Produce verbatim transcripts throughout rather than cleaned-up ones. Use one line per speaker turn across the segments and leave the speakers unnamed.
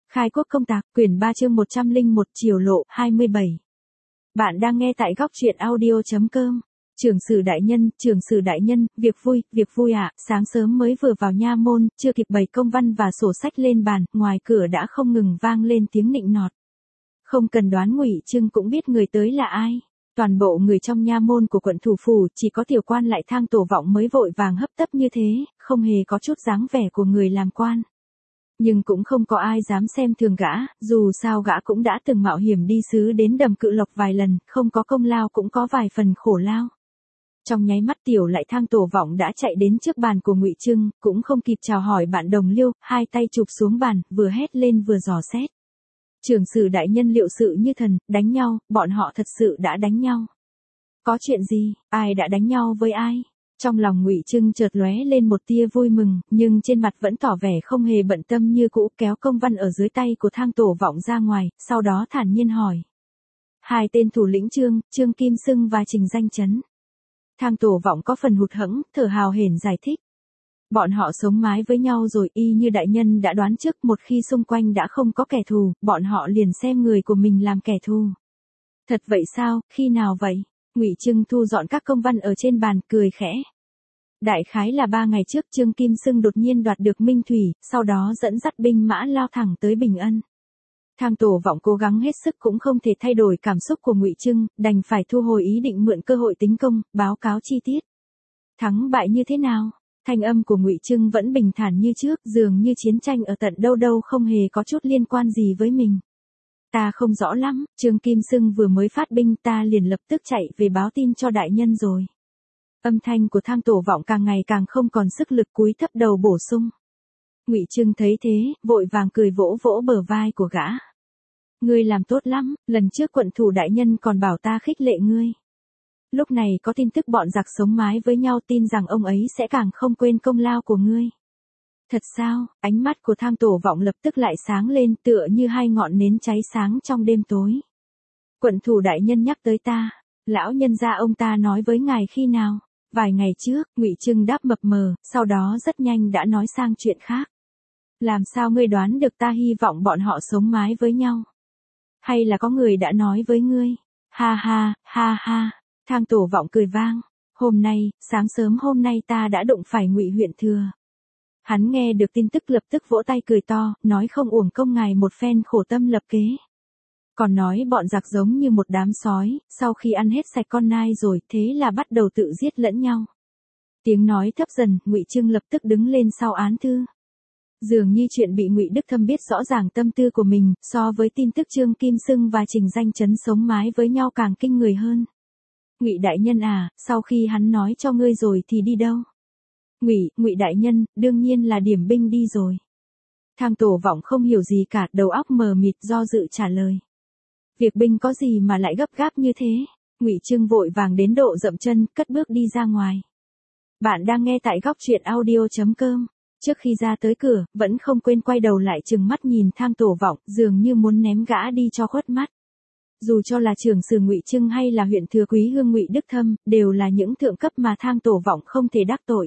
Khai quốc công tạc, quyển ba chương một trăm lẻ một, Triều lộ, hai mươi bảy. Bạn đang nghe tại góc truyện audio.com. Trưởng sử đại nhân, trưởng sử đại nhân, việc vui, việc vui ạ, à, sáng sớm mới vừa vào nha môn, chưa kịp bày công văn và sổ sách lên bàn, ngoài cửa đã không ngừng vang lên tiếng nịnh nọt. Không cần đoán Ngụy Trưng cũng biết người tới là ai. Toàn bộ người trong nha môn của quận thủ phủ chỉ có tiểu quan lại Thang Tổ Vọng mới vội vàng hấp tấp như thế, không hề có chút dáng vẻ của người làm quan. Nhưng cũng không có ai dám xem thường gã, dù sao gã cũng đã từng mạo hiểm đi sứ đến Đầm Cự Lộc vài lần, không có công lao cũng có vài phần khổ lao. Trong nháy mắt tiểu lại Thang Tổ Vọng đã chạy đến trước bàn của Ngụy Trưng, cũng không kịp chào hỏi bạn đồng liêu, hai tay chụp xuống bàn, vừa hét lên vừa dò xét. Trưởng sử đại nhân liệu sự như thần, đánh nhau, bọn họ thật sự đã đánh nhau. Có chuyện gì, ai đã đánh nhau với ai? Trong lòng Ngụy Trưng chợt lóe lên một tia vui mừng, nhưng trên mặt vẫn tỏ vẻ không hề bận tâm như cũ, kéo công văn ở dưới tay của Thang Tổ Vọng ra ngoài, sau đó thản nhiên hỏi. Hai tên thủ lĩnh Trương, Trương Kim Xưng và Trình Danh Chấn. Thang Tổ Vọng có phần hụt hẫng, thở hào hển giải thích. Bọn họ sống mái với nhau rồi, y như đại nhân đã đoán trước, một khi xung quanh đã không có kẻ thù, bọn họ liền xem người của mình làm kẻ thù. Thật vậy sao, khi nào vậy? Ngụy Trưng thu dọn các công văn ở trên bàn, cười khẽ. Đại khái là ba ngày trước Trương Kim Xưng đột nhiên đoạt được Minh Thủy, sau đó dẫn dắt binh mã lao thẳng tới Bình Ân. Thang Tổ Vọng cố gắng hết sức cũng không thể thay đổi cảm xúc của Ngụy Trưng, đành phải thu hồi ý định mượn cơ hội tính công, báo cáo chi tiết. Thắng bại như thế nào? Thanh âm của Ngụy Trưng vẫn bình thản như trước, dường như chiến tranh ở tận đâu đâu không hề có chút liên quan gì với mình. Ta không rõ lắm, Trương Kim Xưng vừa mới phát binh, ta liền lập tức chạy về báo tin cho đại nhân rồi. Âm thanh của Thang Tổ Vọng càng ngày càng không còn sức lực, cúi thấp đầu bổ sung. Ngụy Trưng thấy thế, vội vàng cười vỗ vỗ bờ vai của gã. Ngươi làm tốt lắm, lần trước quận thủ đại nhân còn bảo ta khích lệ ngươi. Lúc này có tin tức bọn giặc sống mái với nhau, tin rằng ông ấy sẽ càng không quên công lao của ngươi. Thật sao? Ánh mắt của Thang Tổ Vọng lập tức lại sáng lên, tựa như hai ngọn nến cháy sáng trong đêm tối. Quận thủ đại nhân nhắc tới ta, lão nhân gia ông ta nói với ngài khi nào? Vài ngày trước, Ngụy Trưng đáp mập mờ, sau đó rất nhanh đã nói sang chuyện khác. Làm sao ngươi đoán được ta hy vọng bọn họ sống mái với nhau? Hay là có người đã nói với ngươi? Ha ha, ha ha. Thang Tổ Vọng cười vang. Hôm nay, sáng sớm hôm nay ta đã đụng phải Ngụy huyện thừa. Hắn nghe được tin tức lập tức vỗ tay cười to, nói không uổng công ngài một phen khổ tâm lập kế. Còn nói bọn giặc giống như một đám sói, sau khi ăn hết sạch con nai rồi, thế là bắt đầu tự giết lẫn nhau. Tiếng nói thấp dần, Ngụy Trưng lập tức đứng lên sau án thư. Dường như chuyện bị Ngụy Đức Thâm biết rõ ràng tâm tư của mình, so với tin tức Trương Kim Xưng và Trình Danh Chấn sống mái với nhau càng kinh người hơn. Ngụy đại nhân à, sau khi hắn nói cho ngươi rồi thì đi đâu? Ngụy, Ngụy đại nhân, đương nhiên là điểm binh đi rồi. Thang Tổ Vọng không hiểu gì cả, đầu óc mờ mịt do dự trả lời. Việc binh có gì mà lại gấp gáp như thế? Ngụy Trưng vội vàng đến độ dậm chân, cất bước đi ra ngoài. Bạn đang nghe tại góc truyện audio.com. Trước khi ra tới cửa, vẫn không quên quay đầu lại trừng mắt nhìn Thang Tổ Vọng, dường như muốn ném gã đi cho khuất mắt. Dù cho là trưởng sử Ngụy Trưng hay là huyện thừa quý hương Ngụy Đức Thâm, đều là những thượng cấp mà Thang Tổ Vọng không thể đắc tội.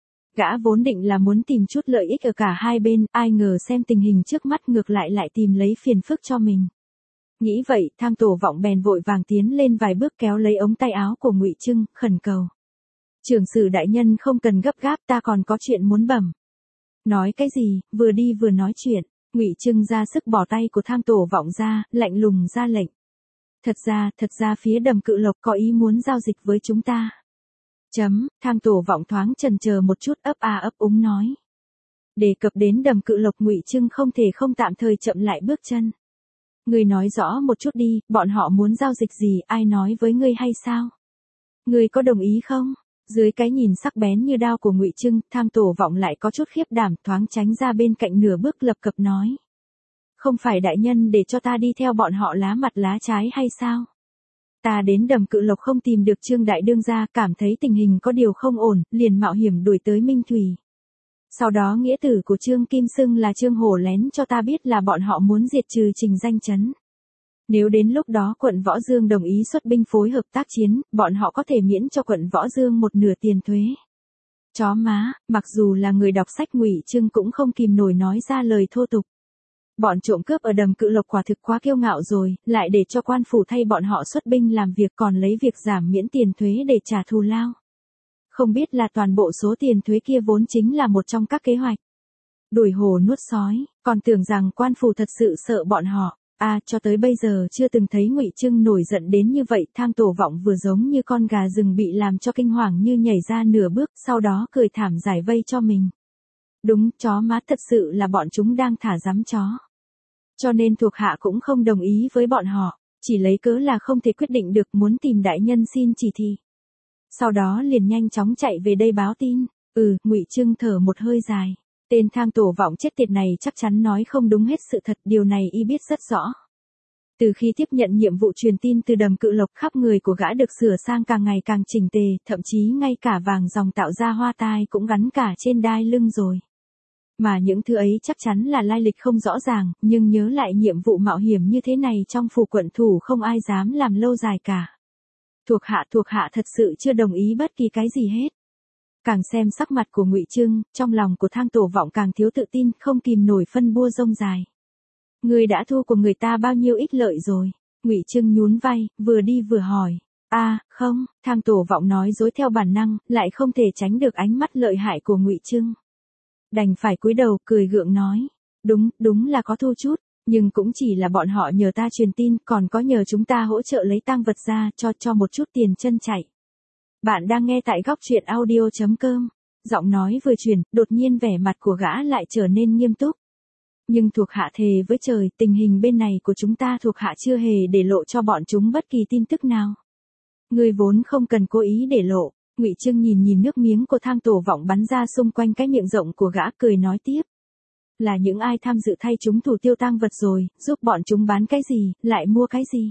Gã vốn định là muốn tìm chút lợi ích ở cả hai bên, ai ngờ xem tình hình trước mắt ngược lại lại tìm lấy phiền phức cho mình. Nghĩ vậy, Thang Tổ Vọng bèn vội vàng tiến lên vài bước kéo lấy ống tay áo của Ngụy Trưng, khẩn cầu. Trưởng sử đại nhân không cần gấp gáp, ta còn có chuyện muốn bẩm. Nói cái gì? Vừa đi vừa nói chuyện. Ngụy Trưng ra sức bỏ tay của Thang Tổ Vọng ra, lạnh lùng ra lệnh. Thật ra, thật ra phía Đầm Cự Lộc có ý muốn giao dịch với chúng ta. Chấm, Thang Tổ Vọng thoáng chần chờ một chút, ấp a ấp úng nói. Đề cập đến Đầm Cự Lộc, Ngụy Trưng không thể không tạm thời chậm lại bước chân. Ngươi nói rõ một chút đi, bọn họ muốn giao dịch gì, ai nói với ngươi hay sao? Ngươi có đồng ý không? Dưới cái nhìn sắc bén như đao của Ngụy Trưng, Thang Tổ Vọng lại có chút khiếp đảm, thoáng tránh ra bên cạnh nửa bước, lập cập nói. Không phải đại nhân để cho ta đi theo bọn họ lá mặt lá trái hay sao? Ta đến Đầm Cự Lộc không tìm được Trương đại đương gia, cảm thấy tình hình có điều không ổn, liền mạo hiểm đuổi tới Minh Thủy. Sau đó nghĩa tử của Trương Kim Xưng là Trương Hổ lén cho ta biết là bọn họ muốn diệt trừ Trình Danh Chấn. Nếu đến lúc đó quận Võ Dương đồng ý xuất binh phối hợp tác chiến, bọn họ có thể miễn cho quận Võ Dương một nửa tiền thuế. Chó má, mặc dù là người đọc sách, Ngụy Trưng cũng không kìm nổi nói ra lời thô tục. Bọn trộm cướp ở Đầm Cự Lộc quả thực quá kiêu ngạo rồi, lại để cho quan phủ thay bọn họ xuất binh làm việc còn lấy việc giảm miễn tiền thuế để trả thù lao. Không biết là toàn bộ số tiền thuế kia vốn chính là một trong các kế hoạch đuổi hổ nuốt sói, còn tưởng rằng quan phủ thật sự sợ bọn họ. À, cho tới bây giờ chưa từng thấy Ngụy Trưng nổi giận đến như vậy. Thang Tổ Vọng vừa giống như con gà rừng bị làm cho kinh hoàng như nhảy ra nửa bước, sau đó cười thảm giải vây cho mình. Đúng, chó má, thật sự là bọn chúng đang thả rắm chó. Cho nên thuộc hạ cũng không đồng ý với bọn họ, chỉ lấy cớ là không thể quyết định được, muốn tìm đại nhân xin chỉ thị. Sau đó liền nhanh chóng chạy về đây báo tin. Ừ, Ngụy Trưng thở một hơi dài. Tên Thang Tổ Vọng chết tiệt này chắc chắn nói không đúng hết sự thật, điều này y biết rất rõ. Từ khi tiếp nhận nhiệm vụ truyền tin từ Đầm Cự Lộc, khắp người của gã được sửa sang càng ngày càng chỉnh tề, thậm chí ngay cả vàng dòng tạo ra hoa tai cũng gắn cả trên đai lưng rồi. Mà những thứ ấy chắc chắn là lai lịch không rõ ràng, nhưng nhớ lại nhiệm vụ mạo hiểm như thế này trong phủ quận thủ không ai dám làm lâu dài cả. Thuộc hạ thuộc hạ thật sự chưa đồng ý bất kỳ cái gì hết. Càng xem sắc mặt của Ngụy Trưng, trong lòng của Thang Tổ Vọng càng thiếu tự tin, không kìm nổi phân bua rông dài. Người đã thu của người ta bao nhiêu ích lợi rồi? Ngụy Trưng nhún vai, vừa đi vừa hỏi. A, à, không, Thang Tổ Vọng nói dối theo bản năng, lại không thể tránh được ánh mắt lợi hại của Ngụy Trưng. Đành phải cúi đầu cười gượng nói. Đúng, đúng là có thu chút, nhưng cũng chỉ là bọn họ nhờ ta truyền tin, còn có nhờ chúng ta hỗ trợ lấy tang vật ra cho cho một chút tiền chân chạy. Bạn đang nghe tại góc truyện audio chấm com. Giọng nói vừa truyền, đột nhiên vẻ mặt của gã lại trở nên nghiêm túc. Nhưng thuộc hạ thề với trời, tình hình bên này của chúng ta thuộc hạ chưa hề để lộ cho bọn chúng bất kỳ tin tức nào. Người vốn không cần cố ý để lộ. Ngụy Trưng nhìn nhìn nước miếng của Thang Tổ Vọng bắn ra xung quanh cái miệng rộng của gã, cười nói tiếp. Là những ai tham dự thay chúng thủ tiêu tang vật rồi, giúp bọn chúng bán cái gì, lại mua cái gì.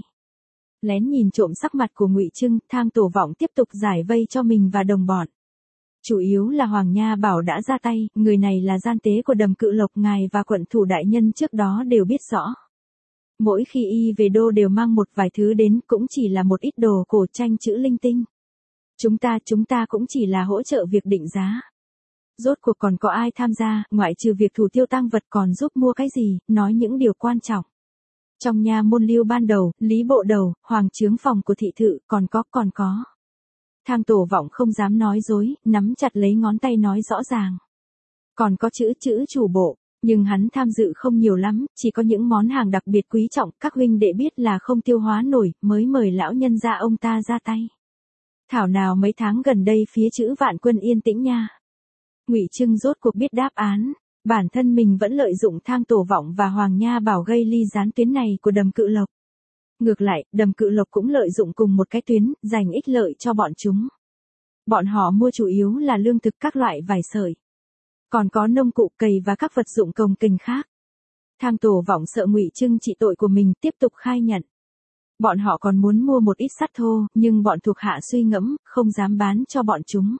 Lén nhìn trộm sắc mặt của Ngụy Trưng, Thang Tổ Vọng tiếp tục giải vây cho mình và đồng bọn. Chủ yếu là Hoàng Nha Bảo đã ra tay, người này là gian tế của Đầm Cự Lộc, ngài và quận thủ đại nhân trước đó đều biết rõ. Mỗi khi y về đô đều mang một vài thứ đến, cũng chỉ là một ít đồ cổ tranh chữ linh tinh. Chúng ta, chúng ta cũng chỉ là hỗ trợ việc định giá. Rốt cuộc còn có ai tham gia, ngoại trừ việc thủ tiêu tang vật còn giúp mua cái gì, nói những điều quan trọng. Trong nha môn Lưu ban đầu, Lý bộ đầu, hoàng chướng phòng của thị thự, còn có, còn có. Thang Tổ Vọng không dám nói dối, nắm chặt lấy ngón tay nói rõ ràng. Còn có chữ chữ chủ bộ, nhưng hắn tham dự không nhiều lắm, chỉ có những món hàng đặc biệt quý trọng, các huynh đệ biết là không tiêu hóa nổi, mới mời lão nhân gia ông ta ra tay. Thảo nào mấy tháng gần đây phía chữ Vạn Quân yên tĩnh nha. Ngụy Trưng rốt cuộc biết đáp án, bản thân mình vẫn lợi dụng Thang Tổ Vọng và Hoàng Nha Bảo gây ly gián tuyến này của Đầm Cự Lộc. Ngược lại, Đầm Cự Lộc cũng lợi dụng cùng một cái tuyến, giành ích lợi cho bọn chúng. Bọn họ mua chủ yếu là lương thực, các loại vải sợi. Còn có nông cụ, cày và các vật dụng cồng kềnh khác. Thang Tổ Vọng sợ Ngụy Trưng trị tội của mình, tiếp tục khai nhận. Bọn họ còn muốn mua một ít sắt thô, nhưng bọn thuộc hạ suy ngẫm, không dám bán cho bọn chúng.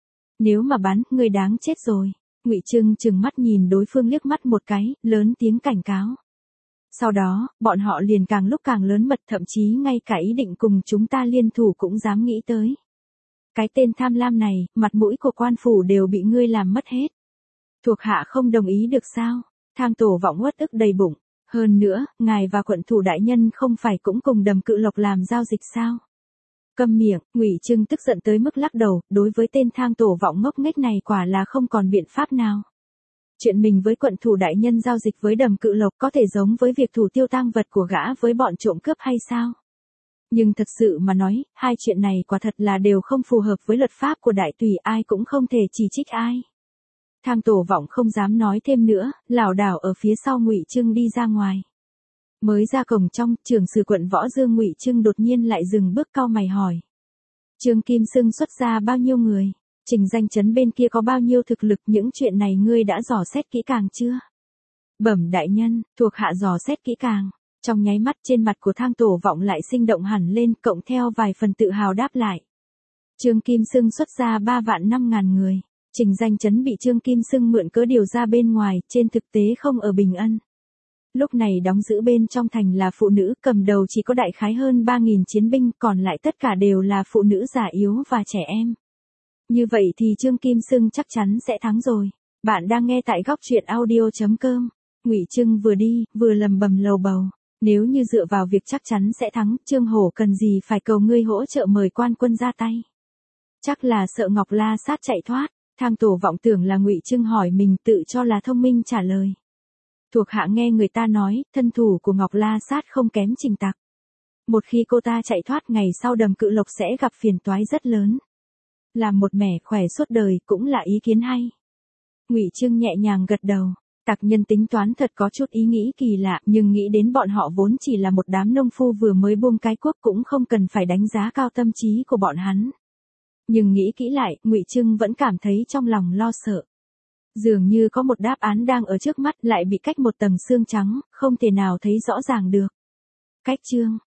Nếu mà bán, người đáng chết rồi. Ngụy Trưng trừng mắt nhìn đối phương liếc mắt một cái, lớn tiếng cảnh cáo. Sau đó, bọn họ liền càng lúc càng lớn mật, thậm chí ngay cả ý định cùng chúng ta liên thủ cũng dám nghĩ tới. Cái tên tham lam này, mặt mũi của quan phủ đều bị ngươi làm mất hết. Thuộc hạ không đồng ý được sao? Thang Tổ Vọng uất ức đầy bụng. Hơn nữa, ngài và quận thủ đại nhân không phải cũng cùng Đầm Cự Lộc làm giao dịch sao? Câm miệng, Ngụy Trưng tức giận tới mức lắc đầu, đối với tên Thang Tổ Vọng ngốc nghếch này quả là không còn biện pháp nào. Chuyện mình với quận thủ đại nhân giao dịch với Đầm Cự Lộc có thể giống với việc thủ tiêu tang vật của gã với bọn trộm cướp hay sao? Nhưng thật sự mà nói, hai chuyện này quả thật là đều không phù hợp với luật pháp của đại tùy, ai cũng không thể chỉ trích ai. Thang Tổ Vọng không dám nói thêm nữa, lảo đảo ở phía sau Ngụy Trưng đi ra ngoài. Mới ra cổng trong, trưởng sử quận Võ Dương Ngụy Trưng đột nhiên lại dừng bước cau mày hỏi. Trương Kim Sưng xuất ra bao nhiêu người? Trình Danh Chấn bên kia có bao nhiêu thực lực, những chuyện này ngươi đã dò xét kỹ càng chưa? Bẩm đại nhân, thuộc hạ dò xét kỹ càng. Trong nháy mắt trên mặt của Thang Tổ Vọng lại sinh động hẳn lên, cộng theo vài phần tự hào đáp lại. Trương Kim Sưng xuất ra ba vạn năm ngàn người. Trình Danh Chấn bị Trương Kim Sưng mượn cớ điều ra bên ngoài, trên thực tế không ở Bình Ân. Lúc này đóng giữ bên trong thành là phụ nữ, cầm đầu chỉ có đại khái hơn ba nghìn chiến binh, còn lại tất cả đều là phụ nữ già yếu và trẻ em. Như vậy thì Trương Kim Sưng chắc chắn sẽ thắng rồi. Bạn đang nghe tại góc truyện audio chấm com. Ngụy Trưng vừa đi, vừa lầm bầm lầu bầu. Nếu như dựa vào việc chắc chắn sẽ thắng, Trương Hổ cần gì phải cầu ngươi hỗ trợ mời quan quân ra tay. Chắc là sợ Ngọc La Sát chạy thoát. Thang Tổ vọng tưởng là Ngụy Trưng hỏi mình, tự cho là thông minh trả lời. Thuộc hạ nghe người ta nói, thân thủ của Ngọc La Sát không kém Trình Tặc. Một khi cô ta chạy thoát, ngày sau Đầm Cự Lộc sẽ gặp phiền toái rất lớn. Làm một mẻ khỏe suốt đời cũng là ý kiến hay. Ngụy Trưng nhẹ nhàng gật đầu. Tặc nhân tính toán thật có chút ý nghĩ kỳ lạ, nhưng nghĩ đến bọn họ vốn chỉ là một đám nông phu vừa mới buông cái cuốc, cũng không cần phải đánh giá cao tâm trí của bọn hắn. Nhưng nghĩ kỹ lại, Ngụy Trưng vẫn cảm thấy trong lòng lo sợ. Dường như có một đáp án đang ở trước mắt, lại bị cách một tầng xương trắng, không thể nào thấy rõ ràng được. Cách chương